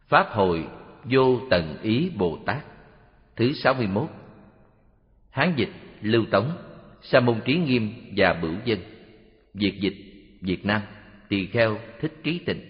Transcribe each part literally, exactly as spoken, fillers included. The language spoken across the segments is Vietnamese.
Pháp hội Vô Tận Ý Bồ Tát thứ sáu mươi mốt. Hán dịch Lưu Tống, Sa môn Trí Nghiêm và Bửu Dân. Việt dịch Việt Nam, Tỳ Kheo Thích Trí Tịnh.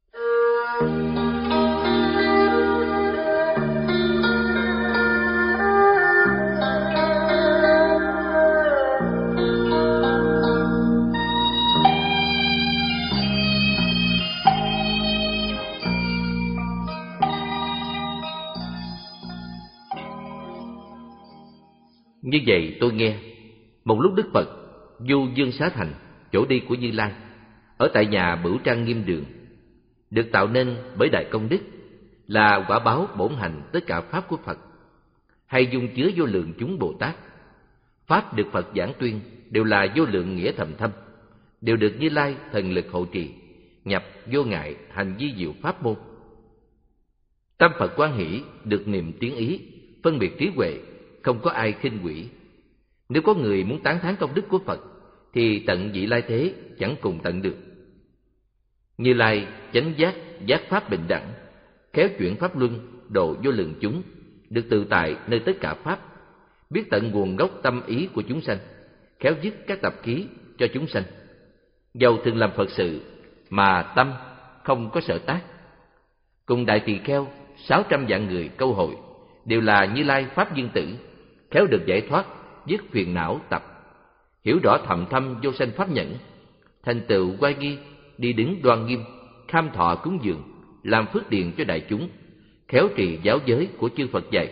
Như vậy tôi nghe, một lúc Đức Phật du Dương Xá Thành, chỗ đi của Như Lai, ở tại nhà Bửu Trang Nghiêm Đường, được tạo nên bởi đại công đức, là quả báo bổn hành tất cả pháp của Phật, hay dung chứa vô lượng chúng Bồ Tát. Pháp được Phật giảng tuyên đều là vô lượng nghĩa thầm thâm, đều được Như Lai thần lực hộ trì, nhập vô ngại hành vi diệu pháp môn. Tâm Phật quan hỷ, được niệm tiếng ý, phân biệt trí huệ, không có ai khinh quỷ. Nếu có người muốn tán thán công đức của Phật, thì tận vị lai thế chẳng cùng tận được. Như Lai chánh giác, giác pháp bình đẳng, khéo chuyển pháp luân, độ vô lượng chúng, được tự tại nơi tất cả pháp, biết tận nguồn gốc tâm ý của chúng sanh, khéo dứt các tập khí cho chúng sanh. Dầu thường làm Phật sự mà tâm không có sở tác. Cùng đại tỳ kheo sáu trăm vạn người câu hội, đều là Như Lai pháp dương tử, khéo được giải thoát, dứt phiền não tập, hiểu rõ thầm thâm vô sanh pháp nhẫn, thành tựu oai nghi, đi đứng đoan nghiêm, kham thọ cúng dường, làm phước điền cho đại chúng, khéo trì giáo giới của chư Phật dạy.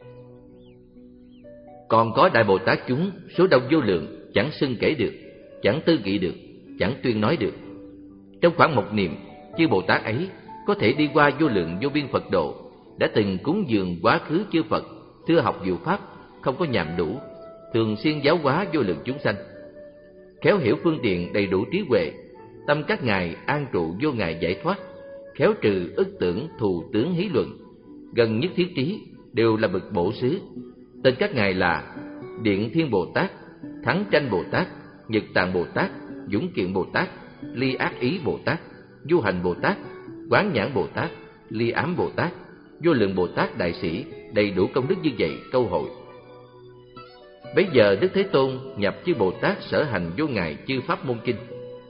Còn có đại Bồ Tát chúng số đông vô lượng, chẳng xưng kể được, chẳng tư nghị được, chẳng tuyên nói được. Trong khoảng một niệm, chư Bồ Tát ấy có thể đi qua vô lượng vô biên Phật độ, đã từng cúng dường quá khứ chư Phật, thưa học diệu pháp, không có nhàm đủ, thường xuyên giáo hóa vô lượng chúng sanh, khéo hiểu phương tiện đầy đủ trí huệ. Tâm các ngài an trụ vô ngại giải thoát, khéo trừ ức tưởng thù tướng hí luận, gần nhất thiết trí, đều là bậc bổ xứ. Tên các ngài là Điện Thiên Bồ Tát, Thắng Tranh Bồ Tát, Nhật Tạng Bồ Tát, Dũng Kiện Bồ Tát, Ly Ác Ý Bồ Tát, Du Hành Bồ Tát, Quán Nhãn Bồ Tát, Ly Ám Bồ Tát, vô lượng Bồ Tát đại sĩ, đầy đủ công đức như vậy câu hội. Bấy giờ Đức Thế Tôn nhập chư Bồ Tát sở hành vô ngại chư pháp môn kinh.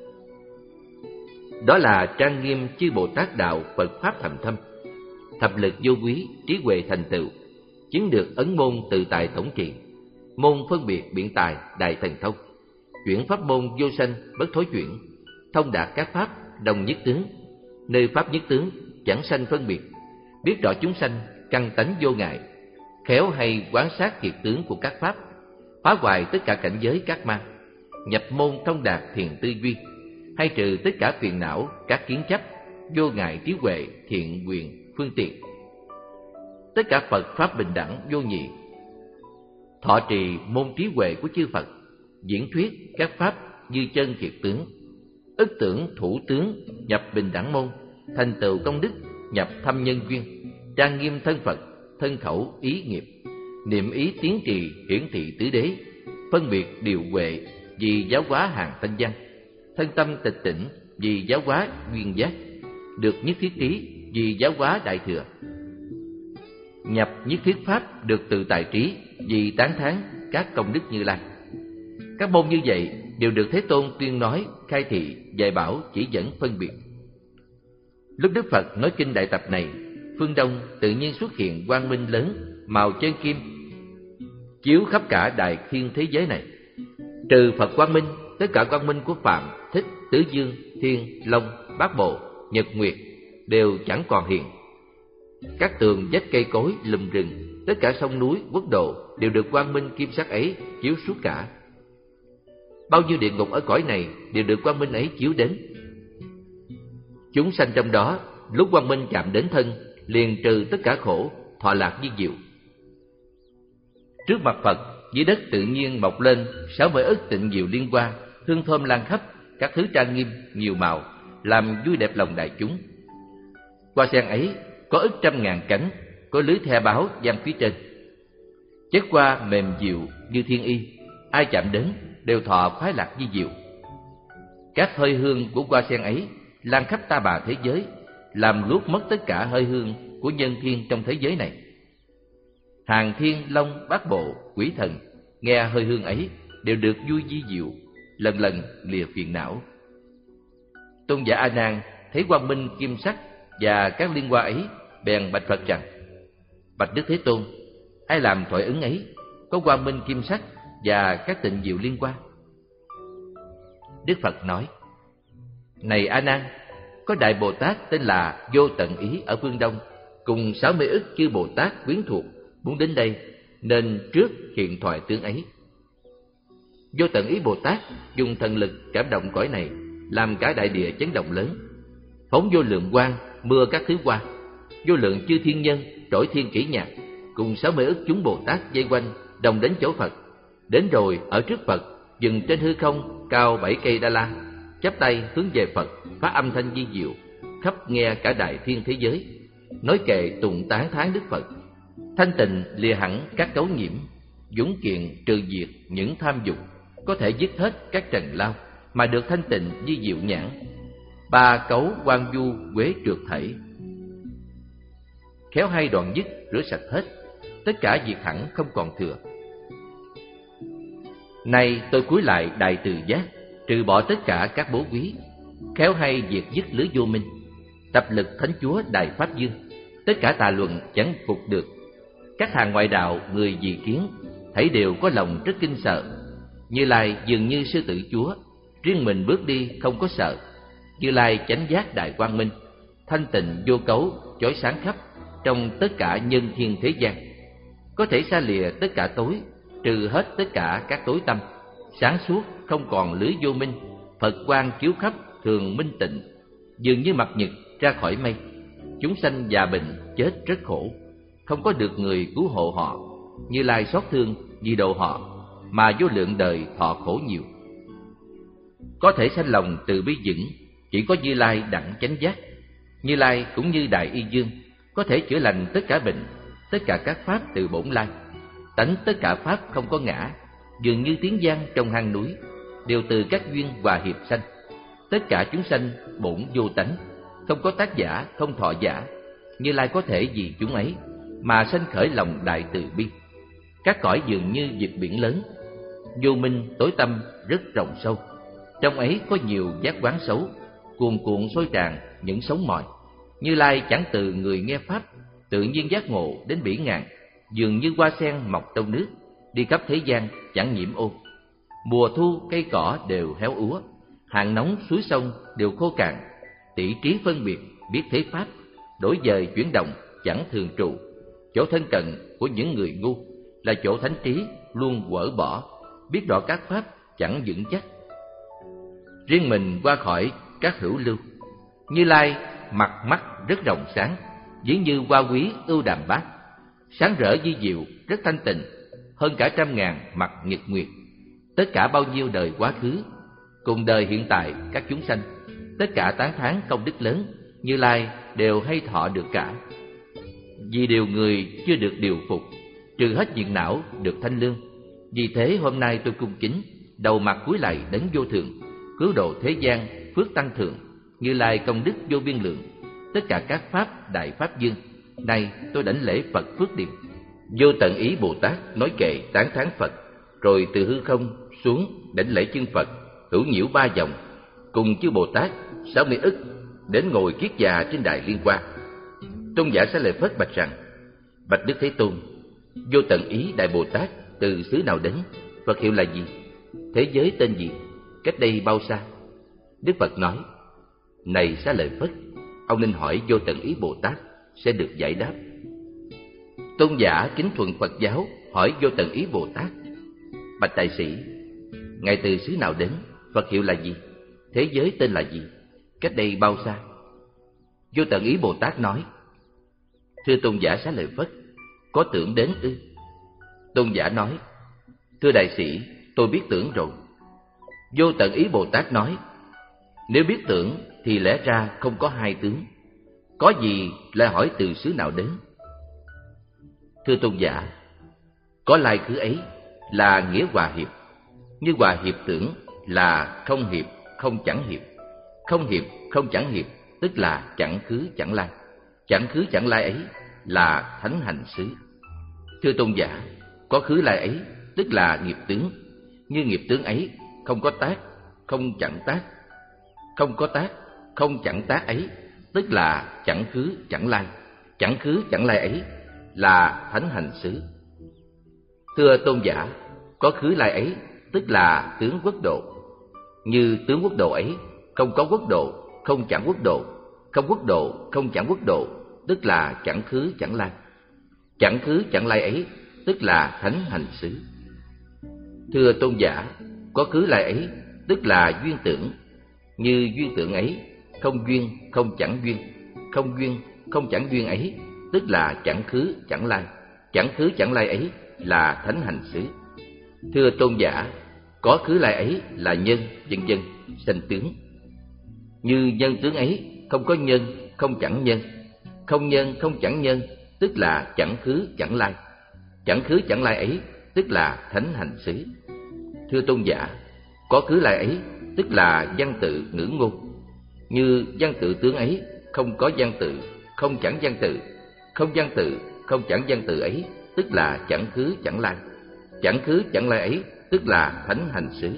Đó là trang nghiêm chư Bồ Tát đạo Phật pháp thầm thâm, thập lực vô quý, trí huệ thành tựu, chứng được ấn môn tự tại tổng trị, môn phân biệt biện tài đại thần thông, chuyển pháp môn vô sanh bất thối chuyển, thông đạt các pháp đồng nhất tướng, nơi pháp nhất tướng chẳng sanh phân biệt, biết rõ chúng sanh căn tánh vô ngại, khéo hay quán sát thiệt tướng của các pháp, phá hoại tất cả cảnh giới các ma, nhập môn thông đạt thiền tư duy, hay trừ tất cả phiền não, các kiến chấp, vô ngại trí huệ, thiện quyền, phương tiện. Tất cả Phật pháp bình đẳng vô nhị, thọ trì môn trí huệ của chư Phật, diễn thuyết các pháp như chân thiệt tướng, ức tưởng thủ tướng, nhập bình đẳng môn, thành tựu công đức, nhập thâm nhân duyên, trang nghiêm thân Phật, thân khẩu ý nghiệp, niệm ý tiến trì hiển thị tứ đế, phân biệt điều huệ vì giáo hóa hàng thanh văn, thân tâm tịch tỉnh vì giáo hóa duyên giác, được nhất thiết trí vì giáo hóa đại thừa, nhập nhất thiết pháp được tự tại trí vì tán thán các công đức Như Lai. Các môn như vậy đều được Thế Tôn tuyên nói, khai thị, dạy bảo, chỉ dẫn phân biệt. Lúc Đức Phật nói kinh đại tập này, phương Đông tự nhiên xuất hiện quang minh lớn màu chân kim, chiếu khắp cả đại thiên thế giới này. Trừ Phật quang minh, tất cả quang minh của Phạm, Thích, Tứ Dương, Thiên, Long, Bát Bộ, Nhật Nguyệt đều chẳng còn hiện. Các tường vách cây cối lùm rừng, tất cả sông núi quốc độ đều được quang minh kim sắc ấy chiếu suốt cả. Bao nhiêu địa ngục ở cõi này đều được quang minh ấy chiếu đến. Chúng sanh trong đó, lúc quang minh chạm đến thân, liền trừ tất cả khổ, thọ lạc như diệu. Trước mặt Phật, dưới đất tự nhiên mọc lên sáu mươi ức tịnh diệu liên hoa, hương thơm lan khắp, các thứ trang nghiêm nhiều màu, làm vui đẹp lòng đại chúng. Hoa sen ấy có ức trăm ngàn cánh, có lưới the báo giăng phía trên. Chất hoa mềm dịu như thiên y, ai chạm đến đều thọ khoái lạc như diệu. Các hơi hương của hoa sen ấy lan khắp ta bà thế giới, làm luốt mất tất cả hơi hương của nhân thiên trong thế giới này. Hàng thiên long bát bộ quỷ thần nghe hơi hương ấy đều được vui di diệu, lần lần lìa phiền não. Tôn giả A Nan thấy quang minh kim sắc và các liên hoa ấy, bèn bạch Phật rằng: Bạch Đức Thế Tôn, ai làm thoại ứng ấy, có quang minh kim sắc và các tịnh diệu liên quan? Đức Phật nói: Này A Nan, có Đại Bồ Tát tên là Vô Tận Ý ở phương Đông, cùng sáu mươi ức chư Bồ Tát quyến thuộc muốn đến đây, nên trước hiện thoại tướng ấy. Vô Tận Ý Bồ Tát dùng thần lực cảm động cõi này, làm cả đại địa chấn động lớn, phóng vô lượng quang mưa các thứ qua, vô lượng chư thiên nhân trỗi thiên kỷ nhạc, cùng sáu mươi ức chúng Bồ Tát vây quanh, đồng đến chỗ Phật. Đến rồi ở trước Phật, dừng trên hư không cao bảy cây đa la, chắp tay hướng về Phật, phát âm thanh vi diệu, khắp nghe cả đại thiên thế giới, nói kệ tụng tán thán Đức Phật. Thanh tịnh lìa hẳn các cấu nhiễm, dũng kiện trừ diệt những tham dục, có thể dứt hết các trần lao, mà được thanh tịnh vi diệu nhãn. Ba cấu quan du quế trượt thảy, khéo hay đoạn dứt rửa sạch hết, tất cả diệt hẳn không còn thừa. Nay tôi cúi lại đại từ giác, trừ bỏ tất cả các bố quý, khéo hay diệt dứt lưới vô minh, tập lực thánh chúa đại pháp dương, tất cả tà luận chẳng phục được. Các hàng ngoại đạo người dị kiến, thấy đều có lòng rất kinh sợ. Như Lai dường như sư tử chúa, riêng mình bước đi không có sợ. Như Lai chánh giác đại quang minh, thanh tịnh vô cấu, chói sáng khắp trong tất cả nhân thiên thế gian, có thể xa lìa tất cả tối, trừ hết tất cả các tối tâm, sáng suốt không còn lưới vô minh. Phật quang chiếu khắp thường minh tịnh, dường như mặt nhật ra khỏi mây. Chúng sanh già bệnh chết rất khổ, không có được người cứu hộ họ. Như Lai xót thương vì độ họ, mà vô lượng đời thọ khổ nhiều. Có thể sanh lòng từ bi vững, chỉ có Như Lai đặng chánh giác. Như Lai cũng như Đại Y Dương, có thể chữa lành tất cả bệnh, tất cả các pháp từ bổn lai. Tánh tất cả pháp không có ngã, dường như tiếng vang trong hang núi, đều từ các duyên hòa hiệp sanh. Tất cả chúng sanh bổn vô tánh, không có tác giả, không thọ giả. Như Lai có thể vì chúng ấy mà sanh khởi lòng đại từ bi. Các cõi dường như vực biển lớn, vô minh tối tâm rất rộng sâu. Trong ấy có nhiều giác quán xấu, cuồn cuộn sôi tràn những sóng mỏi. Như Lai chẳng từ người nghe pháp, tự nhiên giác ngộ đến bỉ ngàn, dường như hoa sen mọc trong nước, đi khắp thế gian chẳng nhiễm ô. Mùa thu cây cỏ đều héo úa, hạn nóng suối sông đều khô cạn. Tỷ trí phân biệt biết thế pháp, đổi dời chuyển động chẳng thường trụ. Chỗ thân cận của những người ngu là chỗ thánh trí luôn quở bỏ, biết rõ các pháp chẳng vững chắc. Riêng mình qua khỏi các hữu lưu, Như Lai mặt mắt rất rộng sáng, giống như hoa quý ưu đàm bát, sáng rỡ vi diệu rất thanh tịnh, hơn cả trăm ngàn mặt nhật nguyệt. Tất cả bao nhiêu đời quá khứ cùng đời hiện tại các chúng sanh, tất cả tán thán công đức lớn, Như Lai đều hay thọ được cả. Vì điều người chưa được điều phục, trừ hết phiền não được thanh lương. Vì thế hôm nay tôi cung kính đầu mặt cúi lạy đấng vô thượng, cứu độ thế gian phước tăng thượng. Như Lai công đức vô biên lượng, tất cả các pháp đại pháp dương. Nay tôi đảnh lễ Phật Phước Điền. Vô Tận Ý Bồ Tát nói kệ tán thán Phật, rồi từ hư không xuống đảnh lễ chân Phật, hữu nhiễu ba vòng, cùng chư Bồ Tát sáu mươi ức đến ngồi kiết già trên đài liên hoa. Tôn giả Xá Lợi Phất bạch rằng: Bạch Đức Thế Tôn, Vô Tận Ý Đại Bồ Tát từ xứ nào đến? Phật hiệu là gì? Thế giới tên gì? Cách đây bao xa? Đức Phật nói: Này Xá Lợi Phất, ông nên hỏi Vô Tận Ý Bồ Tát sẽ được giải đáp. Tôn giả kính thuận Phật giáo hỏi Vô Tận Ý Bồ Tát: Bạch đại sĩ, ngài từ xứ nào đến? Phật hiệu là gì? Thế giới tên là gì? Cách đây bao xa? Vô Tận Ý Bồ Tát nói: Thưa tôn giả Xá Lợi Phất, có tưởng đến ư? Tôn giả nói: Thưa đại sĩ, tôi biết tưởng rồi. Vô Tận Ý Bồ Tát nói: Nếu biết tưởng thì lẽ ra không có hai tướng, có gì lại hỏi từ xứ nào đến? Thưa tôn giả, có lai khứ ấy là nghĩa hòa hiệp, như hòa hiệp tưởng là không hiệp không chẳng hiệp, không hiệp không chẳng hiệp tức là chẳng khứ chẳng lai. Chẳng khứ chẳng lai ấy là thánh hành xứ. Thưa tôn giả, có khứ lai ấy tức là nghiệp tướng. Như nghiệp tướng ấy không có tác, không chẳng tác, không có tác, không chẳng tác ấy tức là chẳng khứ chẳng lai. Chẳng khứ chẳng lai ấy là thánh hành xứ. Thưa tôn giả, có khứ lai ấy tức là tướng quốc độ. Như tướng quốc độ ấy không có quốc độ, không chẳng quốc độ, không quốc độ, không chẳng quốc độ tức là chẳng khứ chẳng lai. Chẳng khứ chẳng lai ấy tức là thánh hành xứ. Thưa tôn giả, có khứ lai ấy tức là duyên tưởng. Như duyên tưởng ấy không duyên, không chẳng duyên, không duyên, không chẳng duyên ấy tức là chẳng khứ chẳng lai. Chẳng khứ chẳng lai ấy là thánh hành xứ. Thưa tôn giả, có khứ lai ấy là nhân, vân vân, sanh tướng. Như nhân tướng ấy không có nhân, không chẳng nhân, không nhân, không chẳng nhân tức là chẳng khứ chẳng lai. Chẳng khứ chẳng lai ấy tức là thánh hành xứ. Thưa tôn giả, có khứ lai ấy tức là văn tự ngữ ngôn. Như văn tự tướng ấy không có văn tự, không chẳng văn tự, không văn tự, không chẳng văn tự ấy tức là chẳng khứ chẳng lai. Chẳng khứ chẳng lai ấy tức là thánh hành xứ.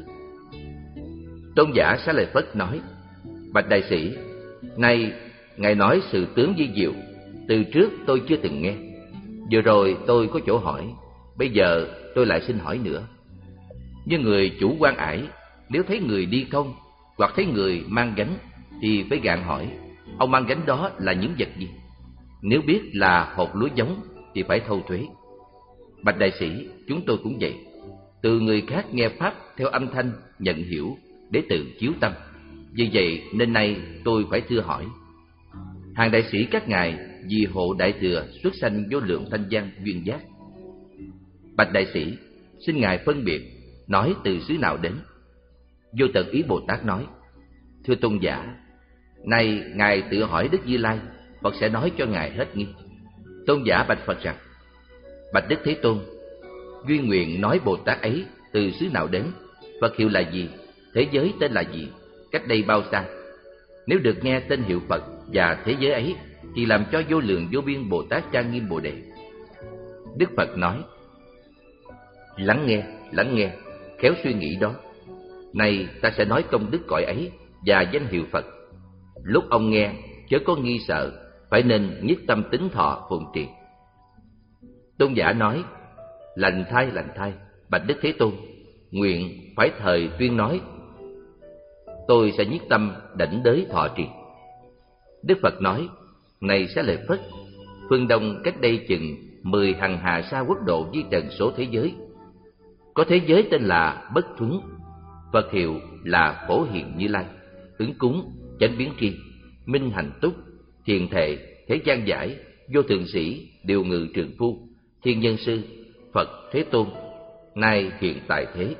Tôn giả Xá Lợi Phất nói: Bạch đại sĩ, nay ngài nói sự tướng vi diệu, từ trước tôi chưa từng nghe. Vừa rồi tôi có chỗ hỏi, bây giờ tôi lại xin hỏi nữa. Như người chủ quan ải, nếu thấy người đi không hoặc thấy người mang gánh thì phải gạn hỏi, ông mang gánh đó là những vật gì? Nếu biết là hột lúa giống thì phải thâu thuế. Bạch đại sĩ, chúng tôi cũng vậy. Từ người khác nghe pháp theo âm thanh nhận hiểu để tự chiếu tâm. Vì vậy nên nay tôi phải thưa hỏi. Hàng đại sĩ các ngài vì hộ đại thừa xuất sanh vô lượng thanh văn duyên giác. Bạch đại sĩ, xin ngài phân biệt nói từ xứ nào đến. Vô Tận Ý Bồ Tát nói: Thưa tôn giả, nay ngài tự hỏi Đức Như Lai, Phật sẽ nói cho ngài hết nghi. Tôn giả bạch Phật rằng: Bạch Đức Thế Tôn, duyên nguyện nói Bồ Tát ấy từ xứ nào đến, Phật hiệu là gì, thế giới tên là gì, cách đây bao xa? Nếu được nghe tên hiệu Phật và thế giới ấy thì làm cho vô lượng vô biên Bồ Tát trang nghiêm Bồ Đề. Đức Phật nói: Lắng nghe, lắng nghe, khéo suy nghĩ đó. Này ta sẽ nói công đức cõi ấy và danh hiệu Phật. Lúc ông nghe chớ có nghi sợ, phải nên nhất tâm tín thọ phụng trì. Tôn giả nói: Lành thay, lành thay, bạch Đức Thế Tôn, nguyện phải thời tuyên nói, tôi sẽ nhất tâm đảnh đới thọ trì. Đức Phật nói: Này Xá Lợi Phất, phương Đông cách đây chừng mười hằng hà sa quốc độ di trần số thế giới, có thế giới tên là Bất Thuấn, Phật hiệu là Phổ Hiền Như Lai, ứng cúng, chánh biến tri, minh hành túc, thiền thệ, thế gian giải, vô thượng sĩ, điều ngự trường phu, thiên nhân sư, Phật Thế Tôn, nay hiện tại thế.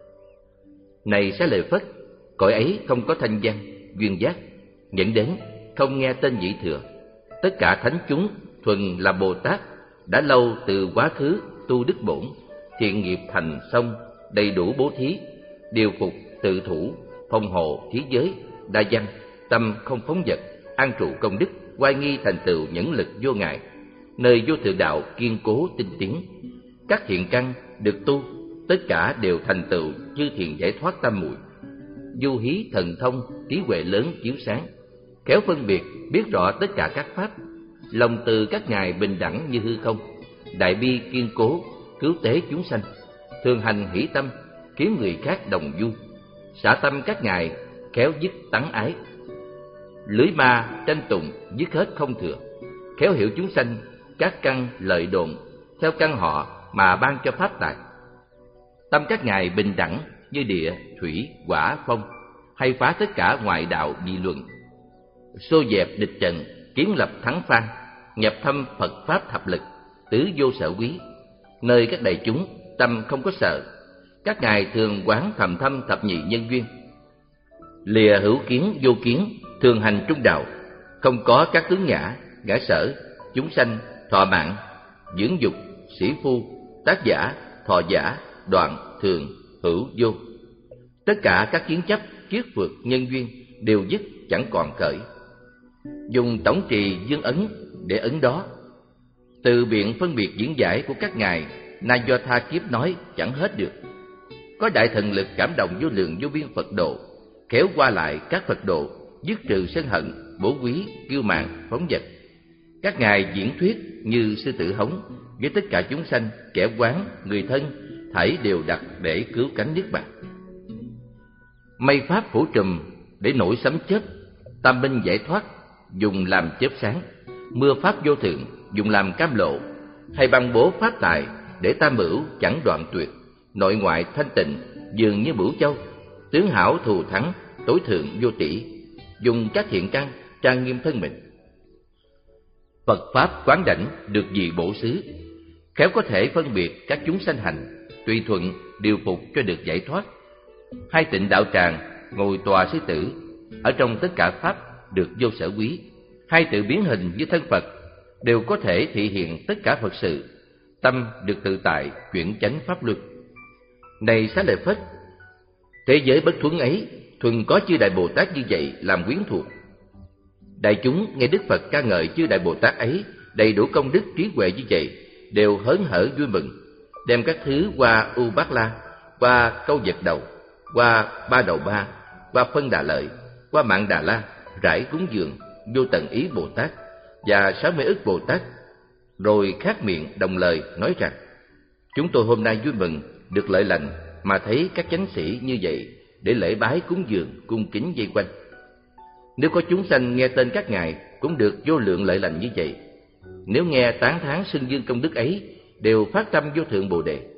Này Xá Lợi Phất, cõi ấy không có thanh văn, duyên giác, dẫn đến không nghe tên nhị thừa. Tất cả thánh chúng thuần là Bồ Tát, đã lâu từ quá khứ tu đức bổn, thiện nghiệp thành xong, đầy đủ bố thí, điều phục, tự thủ, phòng hộ, thí giới, đa văn, tâm không phóng dật, an trụ công đức, oai nghi thành tựu nhẫn lực vô ngại, nơi vô thượng đạo kiên cố tinh tiến. Các thiện căn được tu, tất cả đều thành tựu chư thiện giải thoát tam muội. Du hí thần thông, trí huệ lớn chiếu sáng, khéo phân biệt, biết rõ tất cả các pháp. Lòng từ các ngài bình đẳng như hư không, đại bi kiên cố, cứu tế chúng sanh, thường hành hỷ tâm, khiến người khác đồng vui. Xả tâm các ngài khéo dứt tắng ái, lưới ma tranh tụng dứt hết không thừa, khéo hiểu chúng sanh các căn lợi đồn, theo căn họ mà ban cho pháp tài. Tâm các ngài bình đẳng như địa, thủy, hỏa, phong, hay phá tất cả ngoại đạo dị luận, xô dẹp địch trận, kiến lập thắng phan, nhập thâm Phật pháp thập lực, tứ vô sở quý. Nơi các đại chúng tâm không có sợ, các ngài thường quán thầm thâm thập nhị nhân duyên, lìa hữu kiến vô kiến, thường hành trung đạo, không có các tướng ngã, ngã sở, chúng sanh, thọ mạng, dưỡng dục, sĩ phu, tác giả, thọ giả, đoạn, thường, hữu, vô. Tất cả các kiến chấp, kiết phược, nhân duyên đều dứt chẳng còn khởi. dùng tổng trì dương ấn để ấn đó. Từ biện phân biệt diễn giải của các ngài Na Do Tha Kiếp nói chẳng hết được. Có đại thần lực cảm động vô lượng vô biên Phật độ, khéo qua lại các Phật độ, dứt trừ sân hận, bố quý, kiêu mạn, phóng dật. Các ngài diễn thuyết như sư tử hống với tất cả chúng sanh, kẻ quán, người thân, thảy đều đặt để cứu cánh niết bàn. Mây pháp phủ trùm để nổi sấm chớp, tam minh giải thoát dùng làm chớp sáng, mưa pháp vô thượng dùng làm cam lộ, hay băng bố pháp tài để tam bửu chẳng đoạn tuyệt, nội ngoại thanh tịnh dường như bửu châu, tướng hảo thù thắng tối thượng vô tỷ, dùng các thiện căn trang nghiêm thân mình. Phật pháp quán đảnh được gì bổ xứ, khéo có thể phân biệt các chúng sanh hành, tùy thuận điều phục cho được giải thoát. Hai tịnh đạo tràng ngồi tòa sư tử, ở trong tất cả pháp được vô sở quý. Hai tự biến hình với thân Phật đều có thể thị hiện tất cả Phật sự, tâm được tự tại chuyển chánh pháp luân. Này Xá Lợi Phất, thế giới bất thuần ấy thuần có chư Đại Bồ Tát như vậy làm quyến thuộc. Đại chúng nghe Đức Phật ca ngợi chư Đại Bồ Tát ấy đầy đủ công đức trí huệ như vậy, đều hớn hở vui mừng, đem các thứ qua U Bát La, qua Câu Vật Đầu, qua Ba Đầu Ba, qua Phân Đà Lợi, qua Mạng Đà La, rải cúng dường Vô Tận Ý Bồ Tát và sáu mươi ức Bồ Tát, rồi khát miệng đồng lời nói rằng: chúng tôi hôm nay vui mừng được lợi lành mà thấy các chánh sĩ như vậy, để lễ bái cúng dường cung kính vây quanh. Nếu có chúng sanh nghe tên các ngài cũng được vô lượng lợi lành như vậy. Nếu nghe tán thán xưng dương công đức ấy, đều phát tâm vô thượng Bồ Đề.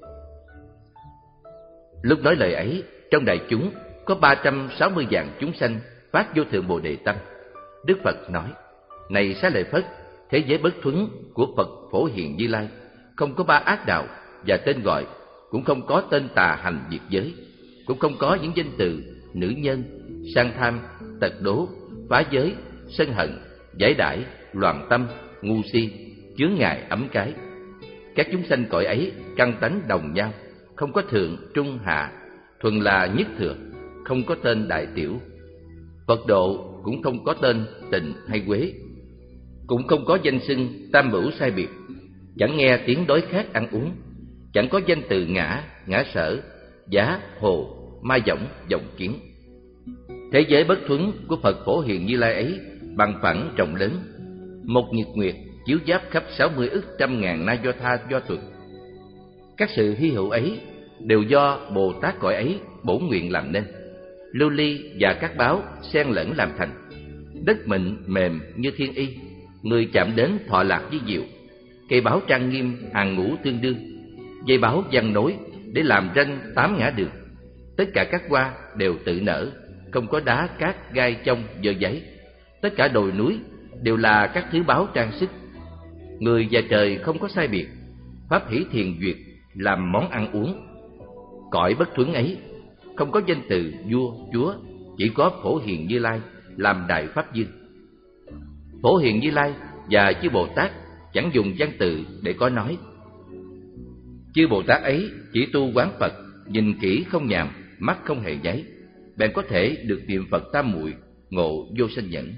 Lúc nói lời ấy, trong đại chúng có ba trăm sáu mươi vạn chúng sanh phát vô thượng Bồ Đề tâm. Đức Phật nói: này Xá Lợi Phất, thế giới bất thuần của Phật Phổ Hiền Như Lai không có ba ác đạo và tên gọi, cũng không có tên tà hành diệt giới, cũng không có những danh từ nữ nhân, sang tham, tật đố, phá giới, sân hận, giải đãi, loạn tâm, ngu si, chướng ngại ấm cái. Các chúng sanh cõi ấy căn tánh đồng nhau, không có thượng, trung, hạ, thuần là nhất thừa, không có tên đại tiểu. Phật độ cũng không có tên tịnh hay quế, cũng không có danh xưng tam bửu sai biệt, chẳng nghe tiếng đối khác ăn uống, chẳng có danh từ ngã, ngã sở, giá, hồ, ma võng, vọng kiến. Thế giới bất thuần của Phật Phổ Hiền Như Lai ấy bằng phẳng rộng lớn, một nhật nguyệt chiếu giáp khắp sáu mươi ức trăm ngàn na do tha do tuật. Các sự hy hữu ấy đều do Bồ Tát cõi ấy bổn nguyện làm nên. Lưu ly và các báo xen lẫn làm thành. Đất mịn mềm như thiên y, người chạm đến thọ lạc với diệu. Cây báo trang nghiêm hàng ngũ tương đương, dây báo giăng nối để làm ranh tám ngã đường. Tất cả các hoa đều tự nở, không có đá cát gai trong dơ giấy. Tất cả đồi núi đều là các thứ báo trang sức. Người và trời không có sai biệt, pháp hỷ thiền duyệt làm món ăn uống. Cõi bất thuần ấy không có danh từ vua chúa, chỉ có Phổ Hiền Như Lai làm đại pháp dương. Phổ Hiền Như Lai và chư Bồ Tát chẳng dùng văn từ để có nói. Chư Bồ Tát ấy chỉ tu quán Phật, nhìn kỹ không nhàm, mắt không hề nháy, bèn có thể được niệm Phật tam muội, ngộ vô sanh nhẫn.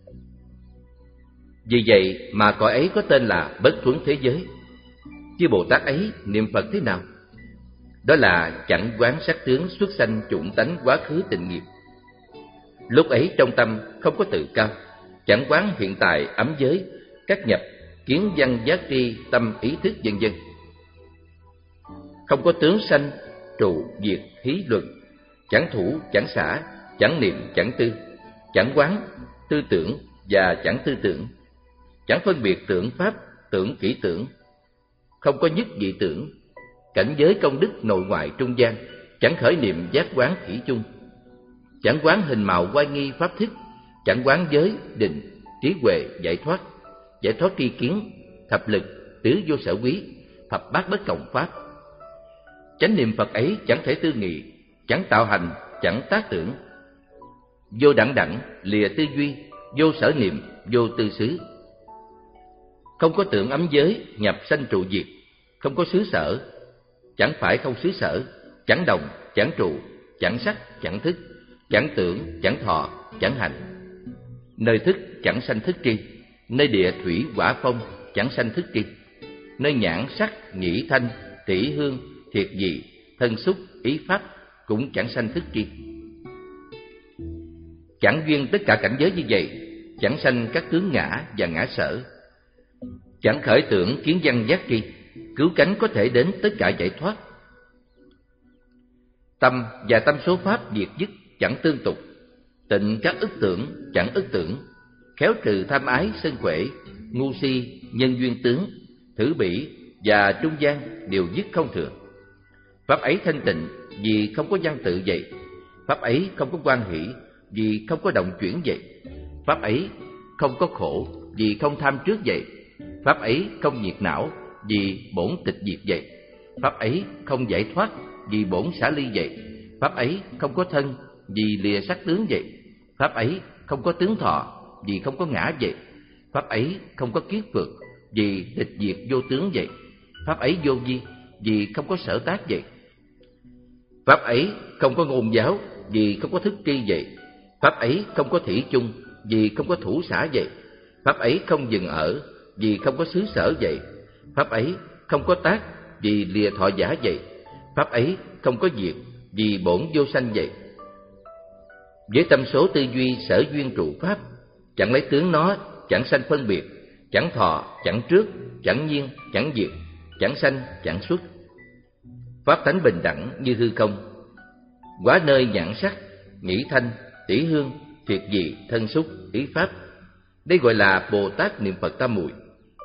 Vì vậy mà cõi ấy có tên là bất thuần thế giới. Chư Bồ Tát ấy niệm Phật thế nào? Đó là chẳng quán sắc tướng xuất sanh chủng tánh quá khứ tịnh nghiệp. Lúc ấy trong tâm không có tự cao, chẳng quán hiện tại ấm giới, các nhập, kiến văn giác tri, tâm ý thức vân vân. Không có tướng sanh, trụ, diệt, hí luận, chẳng thủ, chẳng xả, chẳng niệm, chẳng tư, chẳng quán, tư tưởng và chẳng tư tưởng, chẳng phân biệt tưởng pháp, tưởng kỹ tưởng, không có nhất vị tưởng, cảnh giới công đức nội ngoại trung gian, chẳng khởi niệm giác quán thủy chung, chẳng quán hình màu oai nghi pháp thức, chẳng quán giới, định, trí huệ, giải thoát, giải thoát tri kiến, thập lực, tứ vô sở quý, thập bát bất cộng pháp. Chánh niệm Phật ấy chẳng thể tư nghị, chẳng tạo hành, chẳng tác tưởng, vô đẳng đẳng, lìa tư duy, vô sở niệm, vô tư xứ. Không có tưởng ấm giới, nhập sanh trụ diệt, không có xứ sở, chẳng phải không xứ sở, chẳng đồng, chẳng trụ, chẳng sắc, chẳng thức, chẳng tưởng, chẳng thọ, chẳng hành. Nơi thức chẳng sanh thức tri, nơi địa thủy hỏa phong chẳng sanh thức tri, nơi nhãn sắc nhĩ thanh tỷ hương thiệt dị thân xúc ý pháp cũng chẳng sanh thức tri. Chẳng duyên tất cả cảnh giới như vậy, chẳng sanh các tướng ngã và ngã sở. Chẳng khởi tưởng kiến văn giác tri, cứu cánh có thể đến tất cả giải thoát. Tâm và tâm số pháp diệt dứt chẳng tương tục, tịnh các ức tưởng chẳng ức tưởng, khéo trừ tham ái sân quể, ngu si nhân duyên tướng, thử bỉ và trung gian đều dứt không thừa. Pháp ấy thanh tịnh vì không có văn tự vậy, pháp ấy không có quan hỷ vì không có động chuyển vậy, pháp ấy không có khổ vì không tham trước vậy, pháp ấy không nhiệt não vì bổn tịch diệt vậy, pháp ấy không giải thoát vì bổn xả ly vậy, pháp ấy không có thân vì lìa sắc tướng vậy, pháp ấy không có tướng thọ vì không có ngã vậy, pháp ấy không có kiết phược vì tịch diệt vô tướng vậy, pháp ấy vô vi vì không có sở tác vậy, pháp ấy không có ngôn giáo vì không có thức tri vậy, pháp ấy không có thủy chung vì không có thủ xả vậy, pháp ấy không dừng ở vì không có xứ sở vậy, pháp ấy không có tác vì lìa thọ giả vậy, pháp ấy không có diệt vì bổn vô sanh vậy. Với tâm số tư duy sở duyên trụ pháp, chẳng lấy tướng nó, chẳng sanh phân biệt, chẳng thọ, chẳng trước, chẳng nhiên, chẳng diệt, chẳng sanh, chẳng xuất. Pháp tánh bình đẳng như hư không, quá nơi nhãn sắc, nhĩ thanh, tỷ hương, thiệt dị, thân xúc, ý pháp. Đây gọi là Bồ Tát niệm Phật tam muội.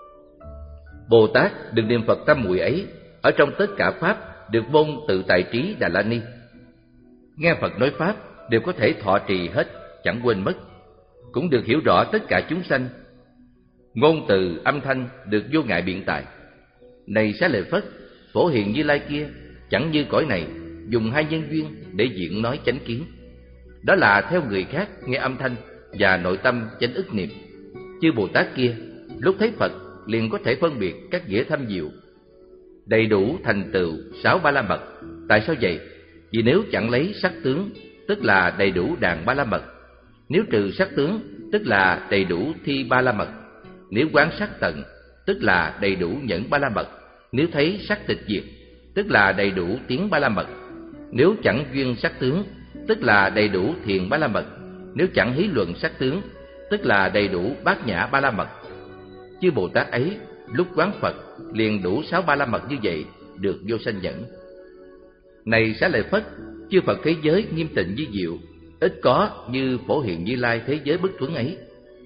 Bồ Tát được niệm Phật tam muội ấy ở trong tất cả pháp được môn tự tại trí Đà La Ni. Nghe Phật nói pháp đều có thể thọ trì hết, chẳng quên mất, cũng được hiểu rõ tất cả chúng sanh. Ngôn từ âm thanh được vô ngại biện tài. Này Xá Lợi Phất, Phổ Hiền Như Lai kia chẳng như cõi này dùng hai nhân duyên để diễn nói chánh kiến. Đó là theo người khác nghe âm thanh và nội tâm chánh ức niệm. Chư Bồ Tát kia lúc thấy Phật liền có thể phân biệt các nghĩa thâm diệu, đầy đủ thành tựu sáu ba la mật. Tại sao vậy? Vì nếu chẳng lấy sắc tướng, tức là đầy đủ đàn ba la mật. Nếu trừ sắc tướng, tức là đầy đủ thi ba la mật. Nếu quán sắc tận, tức là đầy đủ nhẫn ba la mật. Nếu thấy sắc tịch diệt, tức là đầy đủ tiếng ba la mật. Nếu chẳng duyên sắc tướng, tức là đầy đủ thiền ba la mật. Nếu chẳng hí luận sắc tướng, tức là đầy đủ bát nhã ba la mật. Chư Bồ Tát ấy lúc quán Phật liền đủ sáu ba la mật như vậy, được vô sanh nhẫn. Này Xá Lợi Phất, chư Phật thế giới nghiêm tịnh vi diệu, ít có như Phổ Hiền Như Lai thế giới bất thuấn ấy.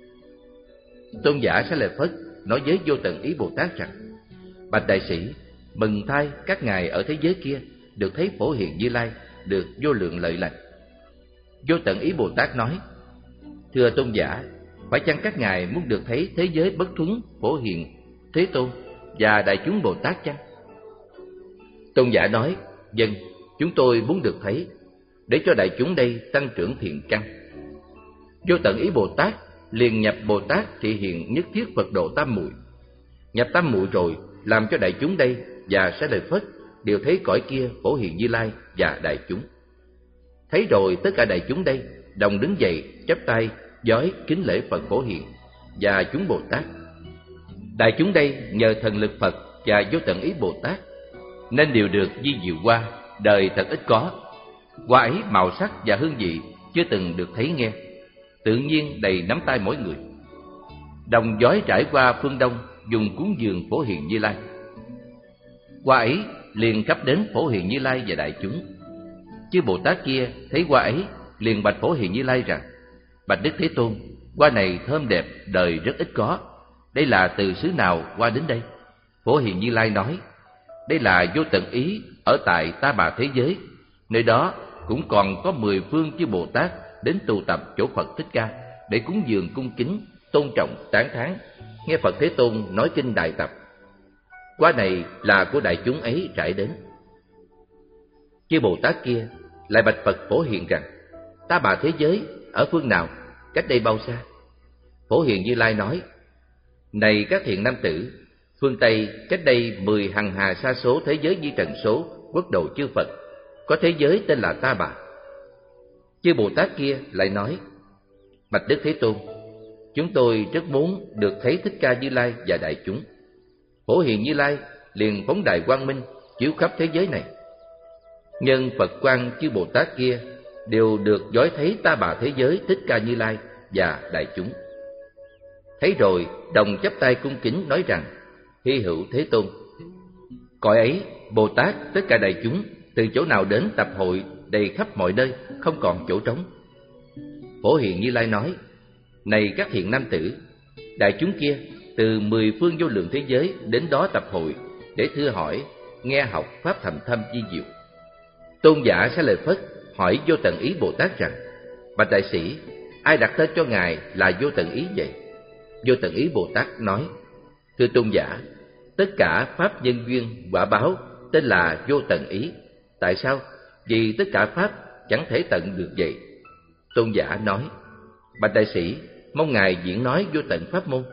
Tôn giả Xá Lợi Phất nói với Vô Tận Ý Bồ Tát rằng: Bạch đại sĩ, mừng thay các ngài ở thế giới kia được thấy Phổ Hiền Như Lai, được vô lượng lợi lành. Vô Tận Ý Bồ Tát nói: Thưa tôn giả, phải chăng các ngài muốn được thấy thế giới bất thuấn Phổ Hiền Thế Tôn và đại chúng Bồ Tát chăng? Tôn giả nói: Vâng, chúng tôi muốn được thấy, để cho đại chúng đây tăng trưởng thiện căn. Vô Tận Ý Bồ Tát liền nhập Bồ Tát thị hiện nhất thiết Phật độ tam muội. Nhập tam muội rồi, làm cho đại chúng đây và Xá Lợi Phất đều thấy cõi kia Phổ Hiền Như Lai và đại chúng. Thấy rồi, tất cả đại chúng đây đồng đứng dậy chắp tay vái kính lễ Phật Phổ Hiền và chúng Bồ Tát. Đại chúng đây nhờ thần lực Phật và Vô Tận Ý Bồ Tát nên đều được di diệu hoa, đời thật ít có. Hoa ấy màu sắc và hương vị chưa từng được thấy nghe, tự nhiên đầy nắm tay mỗi người. Đồng vói trải qua phương đông, dùng cúng dường Phổ Hiền Như Lai. Hoa ấy liền cấp đến Phổ Hiền Như Lai và đại chúng. Chư Bồ Tát kia thấy hoa ấy liền bạch Phổ Hiền Như Lai rằng: Bạch Đức Thế Tôn, hoa này thơm đẹp, đời rất ít có. Đây là từ xứ nào hoa đến đây? Phổ Hiền Như Lai nói: Đây là Vô Tận Ý ở tại Ta Bà thế giới. Nơi đó cũng còn có mười phương chư Bồ Tát đến tụ tập chỗ Phật Thích Ca để cúng dường cung kính, tôn trọng, tán thán, nghe Phật Thế Tôn nói kinh Đại Tập. Hoa này là của đại chúng ấy trải đến. Chư Bồ Tát kia lại bạch Phật Phổ Hiền rằng: Ta Bà thế giới ở phương nào, cách đây bao xa? Phổ Hiền Như Lai nói: Này các thiện nam tử, phương Tây cách đây mười hằng hà sa số thế giới di trần số quốc độ chư Phật, có thế giới tên là Ta Bà. Chư Bồ Tát kia lại nói: Bạch Đức Thế Tôn, Chúng tôi rất muốn được thấy Thích Ca Như Lai và đại chúng. Phổ Hiền Như Lai liền phóng đài quang minh chiếu khắp thế giới này. Nhân Phật Quan chư Bồ Tát kia đều được dõi thấy Ta Bà thế giới Thích Ca Như Lai và đại chúng. Thấy rồi, đồng chắp tay cung kính nói rằng: Hy hữu Thế Tôn, cõi ấy Bồ Tát tất cả đại chúng từ chỗ nào đến tập hội đầy khắp mọi nơi, không còn chỗ trống. Phổ Hiền Như Lai nói: Này các hiền nam tử, đại chúng kia từ mười phương vô lượng thế giới đến đó tập hội để thưa hỏi, nghe học pháp thầm thâm vi diệu. Tôn giả sẽ lời Phất hỏi Vô Tận Ý Bồ Tát rằng: Bạch đại sĩ, ai đặt tên cho ngài là Vô Tận Ý vậy? Vô Tận Ý Bồ Tát nói: Thưa tôn giả, tất cả pháp nhân duyên quả báo tên là Vô Tận Ý. Tại sao? Vì tất cả pháp chẳng thể tận được vậy. Tôn giả nói: Bạch đại sĩ, mong ngài diễn nói vô tận pháp môn.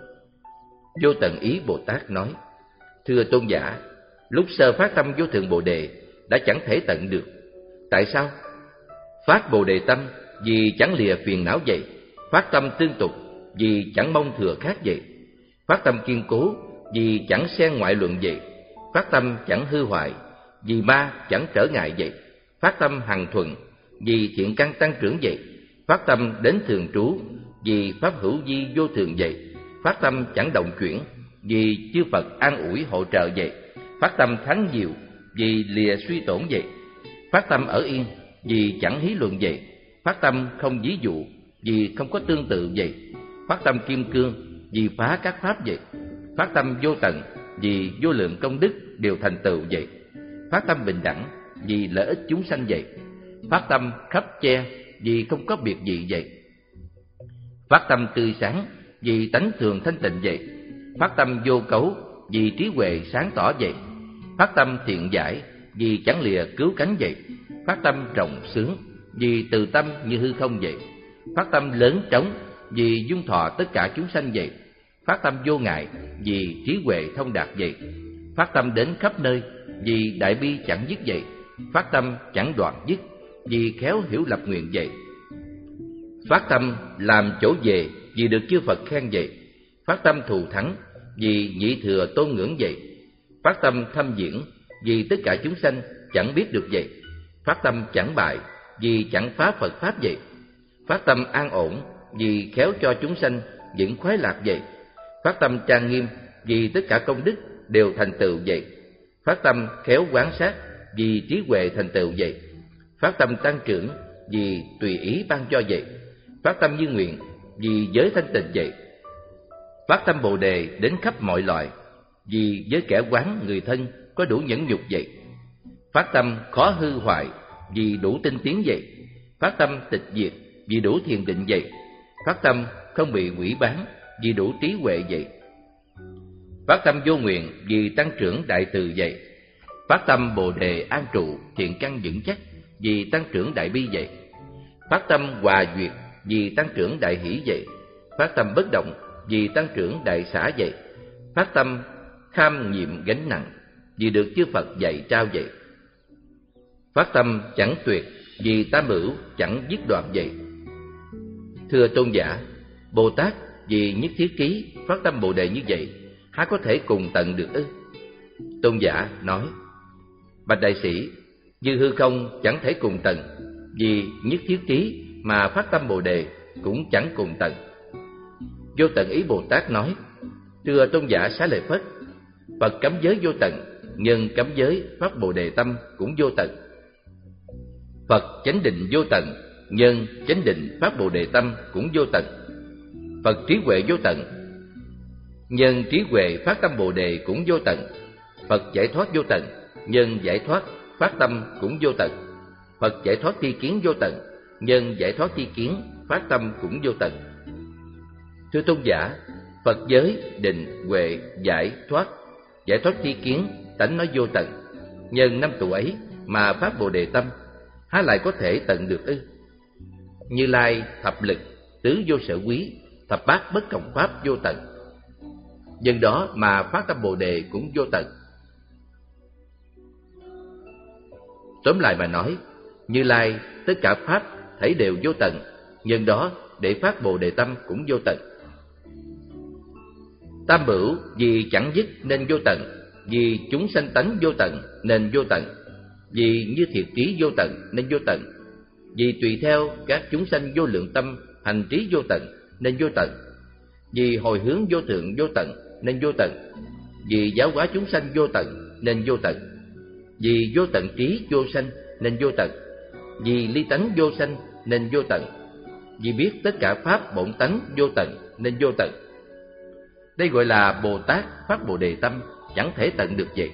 Vô Tận Ý Bồ Tát nói: Thưa tôn giả, lúc sơ phát tâm vô thượng bồ đề đã chẳng thể tận được. Tại sao? Phát bồ đề tâm vì chẳng lìa phiền não vậy. Phát tâm tương tục vì chẳng mong thừa khác vậy. Phát tâm kiên cố vì chẳng xen ngoại luận vậy. Phát tâm chẳng hư hoại vì ma chẳng trở ngại vậy. Phát tâm hằng thuận vì thiện căn tăng trưởng vậy. Phát tâm đến thường trú vì pháp hữu vi vô thường vậy. Phát tâm chẳng động chuyển vì chư Phật an ủi hộ trợ vậy. Phát tâm thắng diệu vì lìa suy tổn vậy. Phát tâm ở yên vì chẳng hí luận vậy. Phát tâm không ví dụ vì không có tương tự vậy. Phát tâm kim cương vì phá các pháp vậy. Phát tâm vô tận vì vô lượng công đức đều thành tựu vậy. Phát tâm bình đẳng vì lợi ích chúng sanh vậy. Phát tâm khắp che vì không có biệt dị vậy. Phát tâm tươi sáng vì tánh thường thanh tịnh vậy. Phát tâm vô cấu vì trí huệ sáng tỏ vậy. Phát tâm thiện giải vì chẳng lìa cứu cánh vậy. Phát tâm rộng sướng vì từ tâm như hư không vậy. Phát tâm lớn trống vì dung thọ tất cả chúng sanh vậy. Phát tâm vô ngại vì trí huệ thông đạt vậy. Phát tâm đến khắp nơi vì đại bi chẳng dứt vậy. Phát tâm chẳng đoạn dứt vì khéo hiểu lập nguyện vậy. Phát tâm làm chỗ về vì được chư Phật khen vậy. Phát tâm thù thắng vì nhị thừa tôn ngưỡng vậy. Phát tâm thâm diễn vì tất cả chúng sanh chẳng biết được vậy. Phát tâm chẳng bại vì chẳng phá Phật pháp vậy. Phát tâm an ổn vì khéo cho chúng sanh vững khoái lạc vậy. Phát tâm trang nghiêm vì tất cả công đức đều thành tựu vậy. Phát tâm khéo quán sát vì trí huệ thành tựu vậy. Phát tâm tăng trưởng vì tùy ý ban cho vậy. Phát tâm như nguyện vì giới thanh tịnh vậy. Phát tâm bồ đề đến khắp mọi loài vì với kẻ quán người thân có đủ nhẫn nhục vậy. Phát tâm khó hư hoại vì đủ tinh tiến vậy. Phát tâm tịch diệt vì đủ thiền định vậy. Phát tâm không bị hủy bán vì đủ trí huệ vậy. Phát tâm vô nguyện vì tăng trưởng đại từ vậy. Phát tâm bồ đề an trụ thiện căn vững chắc vì tăng trưởng đại bi vậy. Phát tâm hòa duyệt vì tăng trưởng đại hỷ vậy. Phát tâm bất động vì tăng trưởng đại xả vậy. Phát tâm kham nhiệm gánh nặng vì được chư Phật dạy trao vậy. Phát tâm chẳng tuyệt vì tam hữu chẳng dứt đoạn vậy. Thưa tôn giả, Bồ Tát vì nhất thiết ký phát tâm bồ đề như vậy, há có thể cùng tận được ư? Tôn giả nói: Bạch đại sĩ, như hư không chẳng thể cùng tận, vì nhất thiết ký mà phát tâm bồ đề cũng chẳng cùng tận. Vô Tận Ý Bồ Tát nói: Thưa tôn giả Xá Lợi Phất, Phật cấm giới vô tận, nhân cấm giới phát bồ đề tâm cũng vô tận. Phật chánh định vô tận, nhân chánh định phát bồ đề tâm cũng vô tận. Phật trí huệ vô tận, nhân trí huệ phát tâm bồ đề cũng vô tận. Phật giải thoát vô tận, nhân giải thoát phát tâm cũng vô tận. Phật giải thoát tri kiến vô tận, nhân giải thoát tri kiến phát tâm cũng vô tận. Thưa tôn giả, Phật giới định huệ giải thoát, giải thoát tri kiến tánh nói vô tận, nhân năm tụ ấy mà phát bồ đề tâm, há lại có thể tận được ư? Như Lai thập lực tứ vô sở quý, thập bát bất cộng pháp vô tận, nhân đó mà phát tâm bồ đề cũng vô tận. Tóm lại mà nói, Như Lai tất cả pháp thảy đều vô tận, nhân đó để phát bồ đề tâm cũng vô tận. Tam bửu vì chẳng dứt nên vô tận, vì chúng sanh tánh vô tận nên vô tận, vì như thiệt trí vô tận nên vô tận, vì tùy theo các chúng sanh vô lượng tâm hành trí vô tận nên vô tận, vì hồi hướng vô thượng vô tận nên vô tận, vì giáo hóa chúng sanh vô tận nên vô tận, vì vô tận trí vô sanh nên vô tận, vì ly tánh vô sanh nên vô tận, vì biết tất cả pháp bổn tánh vô tận nên vô tận. Đây gọi là Bồ Tát phát Bồ Đề tâm, chẳng thể tận được vậy.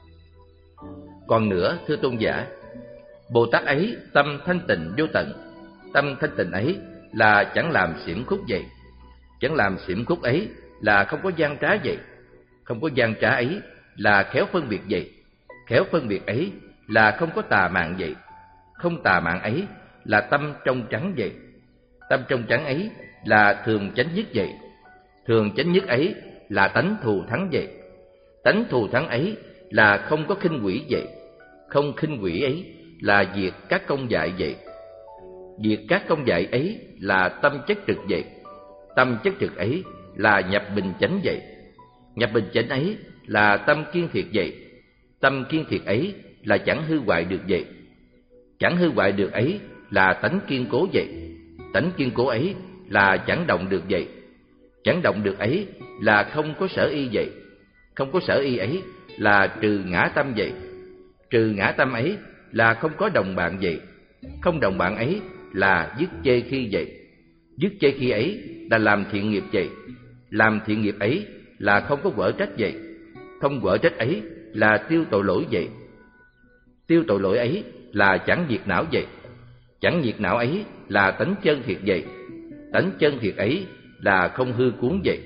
Còn nữa, thưa tôn giả, Bồ Tát ấy tâm thanh tịnh vô tận, tâm thanh tịnh ấy là chẳng làm xiểm khúc vậy, chẳng làm xiểm khúc ấy là không có gian trá vậy, không có gian trá ấy là khéo phân biệt vậy, khéo phân biệt ấy là không có tà mạn vậy, không tà mạn ấy là tâm trong trắng vậy, tâm trong trắng ấy là thường chánh nhất vậy, thường chánh nhất ấy là tánh thù thắng vậy, tánh thù thắng ấy là không có khinh quỷ vậy, không khinh quỷ ấy là diệt các công dại vậy, diệt các công dại ấy là tâm chất trực vậy, tâm chất trực ấy là nhập bình chánh vậy, nhập bình chánh ấy là tâm kiên thiệt vậy, tâm kiên thiệt ấy là chẳng hư hoại được vậy, chẳng hư hoại được ấy là tánh kiên cố vậy, tánh kiên cố ấy là chẳng động được vậy, chẳng động được ấy là không có sở y vậy, không có sở y ấy là trừ ngã tâm vậy, trừ ngã tâm ấy là không có đồng bạn vậy, không đồng bạn ấy là dứt chê khi vậy, dứt chê khi ấy là làm thiện nghiệp vậy, làm thiện nghiệp ấy là không có quở trách vậy, không quở trách ấy là tiêu tội lỗi vậy, tiêu tội lỗi ấy là chẳng diệt não vậy, chẳng diệt não ấy là tánh chân thiệt vậy, tánh chân thiệt ấy là không hư cuốn vậy,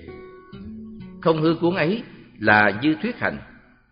không hư cuốn ấy là như thuyết hành,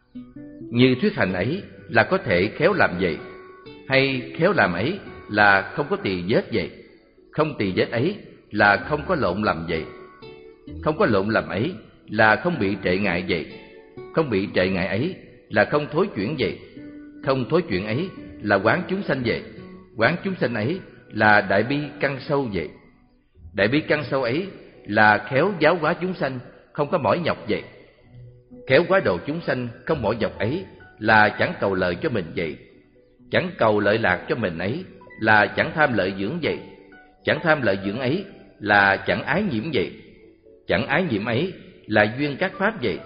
như thuyết hành ấy là có thể khéo làm vậy, hay khéo làm ấy là không có tỳ vết vậy, không tỳ vết ấy là không có lộn lầm vậy, không có lộn lầm ấy là không bị trệ ngại vậy, không bị trệ ngại ấy là không thối chuyển vậy, không thối chuyển ấy là quán chúng sanh vậy, quán chúng sanh ấy là đại bi căn sâu vậy, đại bi căn sâu ấy là khéo giáo hóa chúng sanh không có mỏi nhọc vậy, khéo quá độ chúng sanh không mỏi nhọc ấy là chẳng cầu lợi cho mình vậy, chẳng cầu lợi lạc cho mình ấy là chẳng tham lợi dưỡng vậy, chẳng tham lợi dưỡng ấy là chẳng ái nhiễm vậy, chẳng ái nhiễm ấy là duyên các pháp vậy,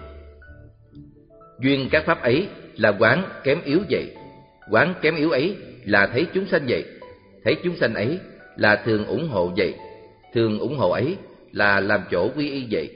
duyên các pháp ấy là quán kém yếu vậy, quán kém yếu ấy là thấy chúng sanh vậy, thấy chúng sanh ấy là thường ủng hộ vậy, thường ủng hộ ấy là làm chỗ quy y vậy,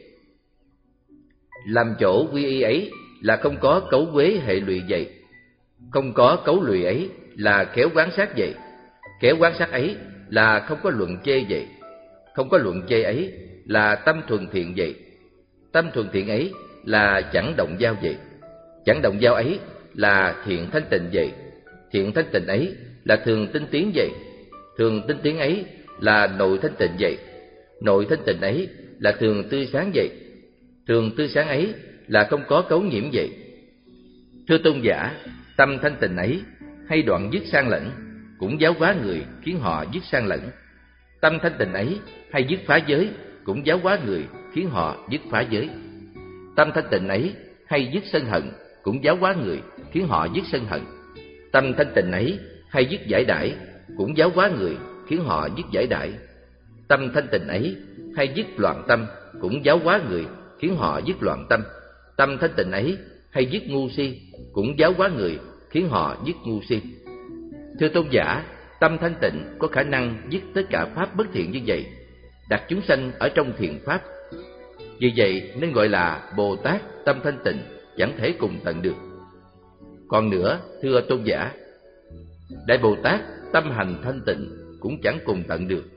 làm chỗ quy y ấy là không có cấu quế hệ lụy vậy, không có cấu lụy ấy là khéo quan sát vậy, khéo quan sát ấy là không có luận chê vậy, không có luận chê ấy là tâm thuần thiện vậy, tâm thuần thiện ấy là chẳng động dao vậy, chẳng động dao ấy là thiện thanh tịnh vậy, thiện thanh tịnh ấy là thường tinh tiến vậy, thường tinh tiến ấy là nội thanh tịnh vậy, nội thanh tịnh ấy là thường tươi sáng vậy, thường tươi sáng ấy là không có cấu nhiễm vậy. Thưa tôn giả, tâm thanh tịnh ấy hay đoạn dứt sang lẫn, cũng giáo hóa người khiến họ dứt sang lẫn, tâm thanh tịnh ấy hay dứt phá giới, cũng giáo hóa người khiến họ dứt phá giới, tâm thanh tịnh ấy hay dứt sân hận, cũng giáo hóa người khiến họ dứt sân hận, tâm thanh tịnh ấy hay dứt giải đãi, cũng giáo hóa người khiến họ dứt giải đãi, tâm thanh tịnh ấy hay dứt loạn tâm, cũng giáo hóa người khiến họ dứt loạn tâm, tâm thanh tịnh ấy hay dứt ngu si, cũng giáo hóa người khiến họ dứt ngu si. Thưa tôn giả, tâm thanh tịnh có khả năng dứt tất cả pháp bất thiện như vậy, đặt chúng sanh ở trong thiện pháp. Vì vậy nên gọi là Bồ Tát tâm thanh tịnh, chẳng thể cùng tận được. Còn nữa, thưa tôn giả, Đại Bồ Tát tâm hành thanh tịnh cũng chẳng cùng tận được.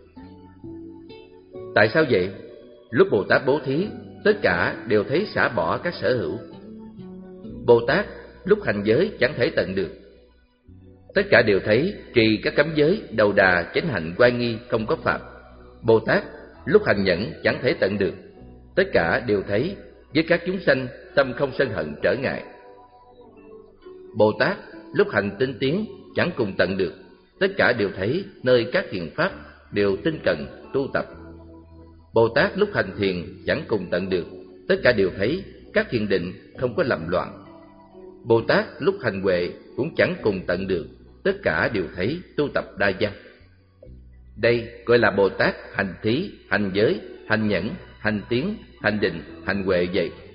Tại sao vậy? Lúc Bồ Tát bố thí, tất cả đều thấy xả bỏ các sở hữu. Bồ Tát lúc hành giới chẳng thể tận được. Tất cả đều thấy trì các cấm giới, đầu đà, chánh hạnh, oai nghi, không có phạm. Bồ Tát lúc hành nhẫn chẳng thể tận được. Tất cả đều thấy với các chúng sanh tâm không sân hận trở ngại. Bồ Tát lúc hành tinh tiến chẳng cùng tận được. Tất cả đều thấy nơi các thiền pháp đều tinh cần tu tập. Bồ Tát lúc hành thiền chẳng cùng tận được. tất cả đều thấy các thiền định không có lầm loạn. Bồ Tát lúc hành huệ cũng chẳng cùng tận được, tất cả đều thấy tu tập đa văn. Đây gọi là Bồ Tát hành thí, hành giới, hành nhẫn, hành tiến, hành định, hành huệ vậy.